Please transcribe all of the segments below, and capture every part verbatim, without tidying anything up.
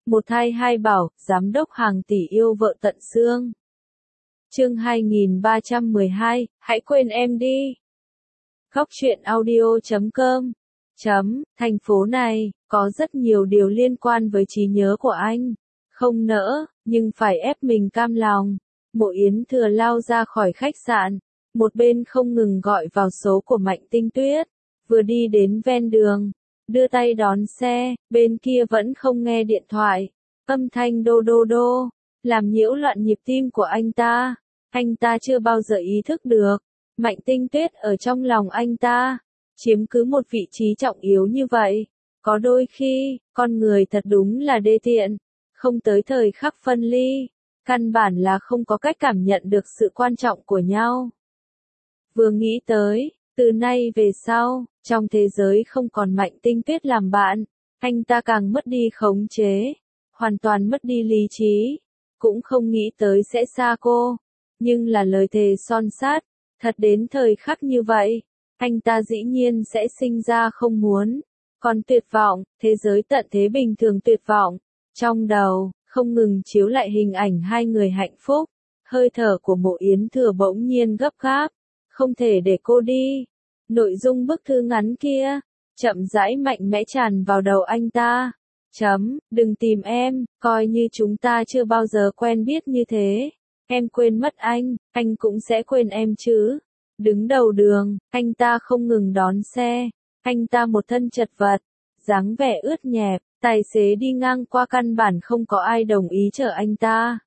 Một thai hai bảo, giám đốc hàng tỷ yêu vợ tận xương. Chương hai nghìn ba trăm mười hai, hãy quên em đi. Góc truyện audio chấm com. Chấm, thành phố này, có rất nhiều điều liên quan với trí nhớ của anh. Không nỡ, nhưng phải ép mình cam lòng. Mộ Yến Thừa lao ra khỏi khách sạn. Một bên không ngừng gọi vào số của Mạnh Tinh Tuyết. Vừa đi đến ven đường, đưa tay đón xe, bên kia vẫn không nghe điện thoại. Âm thanh đô đô đô, làm nhiễu loạn nhịp tim của anh ta. Anh ta chưa bao giờ ý thức được, Mạnh Tinh Tuyết ở trong lòng anh ta, chiếm cứ một vị trí trọng yếu như vậy. Có đôi khi, con người thật đúng là đê tiện, không tới thời khắc phân ly, căn bản là không có cách cảm nhận được sự quan trọng của nhau. Vừa nghĩ tới, từ nay về sau, trong thế giới không còn Mạnh Tinh Tuyết làm bạn, anh ta càng mất đi khống chế, hoàn toàn mất đi lý trí, cũng không nghĩ tới sẽ xa cô. Nhưng là lời thề son sắt, thật đến thời khắc như vậy, anh ta dĩ nhiên sẽ sinh ra không muốn. Còn tuyệt vọng, thế giới tận thế bình thường tuyệt vọng, trong đầu, không ngừng chiếu lại hình ảnh hai người hạnh phúc. Hơi thở của Mộ Yến Thừa bỗng nhiên gấp gáp, không thể để cô đi. Nội dung bức thư ngắn kia, chậm rãi mạnh mẽ tràn vào đầu anh ta. Chấm, đừng tìm em, coi như chúng ta chưa bao giờ quen biết như thế. Em quên mất anh, anh cũng sẽ quên em chứ. Đứng đầu đường, anh ta không ngừng đón xe. Anh ta một thân chật vật, dáng vẻ ướt nhẹp, tài xế đi ngang qua căn bản không có ai đồng ý chở anh ta.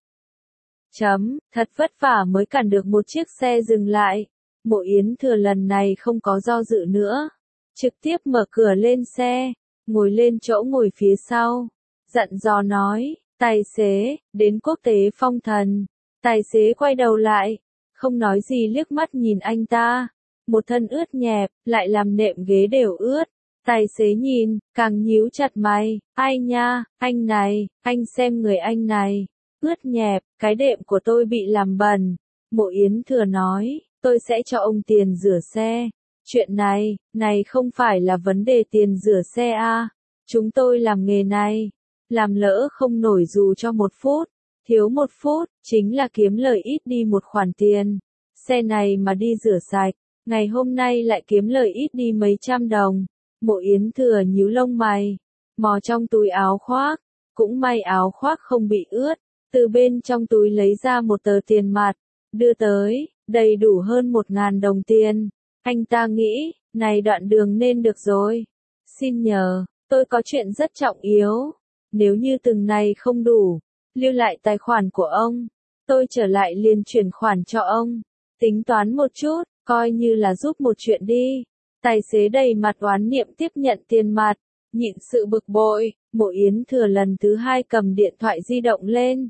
Chấm, thật vất vả mới cản được một chiếc xe dừng lại. Mộ Yến Thừa lần này không có do dự nữa. Trực tiếp mở cửa lên xe, ngồi lên chỗ ngồi phía sau. Dặn dò nói, tài xế, đến quốc tế phong thần. Tài xế quay đầu lại, không nói gì liếc mắt nhìn anh ta. Một thân ướt nhẹp, lại làm nệm ghế đều ướt. Tài xế nhìn, càng nhíu chặt mày. Ai nha, anh này, anh xem người anh này. Ướt nhẹp, cái đệm của tôi bị làm bẩn. Mộ Yến Thừa nói, tôi sẽ cho ông tiền rửa xe. Chuyện này, này không phải là vấn đề tiền rửa xe à. Chúng tôi làm nghề này. Làm lỡ không nổi dù cho một phút. Thiếu một phút, chính là kiếm lời ít đi một khoản tiền. Xe này mà đi rửa sạch, ngày hôm nay lại kiếm lời ít đi mấy trăm đồng. Mộ Yến Thừa nhíu lông mày, mò trong túi áo khoác, cũng may áo khoác không bị ướt, từ bên trong túi lấy ra một tờ tiền mặt, đưa tới, đầy đủ hơn một ngàn đồng tiền. Anh ta nghĩ, này đoạn đường nên được rồi. Xin nhờ, tôi có chuyện rất trọng yếu, nếu như từng này không đủ, lưu lại tài khoản của ông, tôi trở lại liền chuyển khoản cho ông. Tính toán một chút, coi như là giúp một chuyện đi. Tài xế đầy mặt oán niệm tiếp nhận tiền mặt, nhịn sự bực bội. Mộ Yến Thừa lần thứ hai cầm điện thoại di động lên,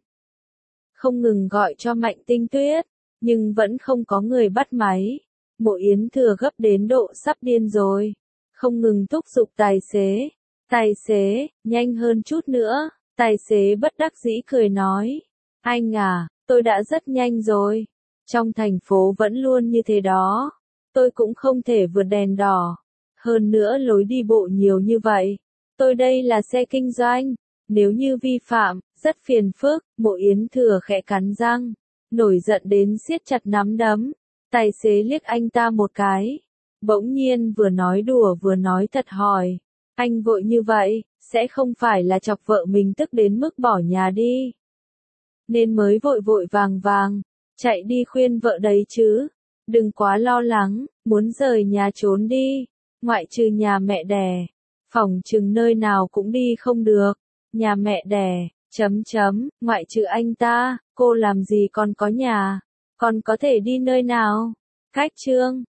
không ngừng gọi cho Mạnh Tinh Tuyết, nhưng vẫn không có người bắt máy. Mộ Yến Thừa gấp đến độ sắp điên rồi, không ngừng thúc giục tài xế. Tài xế, nhanh hơn chút nữa. Tài xế bất đắc dĩ cười nói, anh à, tôi đã rất nhanh rồi. Trong thành phố vẫn luôn như thế đó. Tôi cũng không thể vượt đèn đỏ. Hơn nữa lối đi bộ nhiều như vậy. Tôi đây là xe kinh doanh. Nếu như vi phạm, rất phiền phức. Mộ Yến Thừa khẽ cắn răng, nổi giận đến siết chặt nắm đấm. Tài xế liếc anh ta một cái. Bỗng nhiên vừa nói đùa vừa nói thật hỏi, anh vội như vậy, sẽ không phải là chọc vợ mình tức đến mức bỏ nhà đi. Nên mới vội vội vàng vàng, chạy đi khuyên vợ đấy chứ. Đừng quá lo lắng, muốn rời nhà trốn đi. Ngoại trừ nhà mẹ đẻ, phỏng chừng nơi nào cũng đi không được. Nhà mẹ đẻ, chấm chấm, ngoại trừ anh ta, cô làm gì còn có nhà, còn có thể đi nơi nào. Cách chương.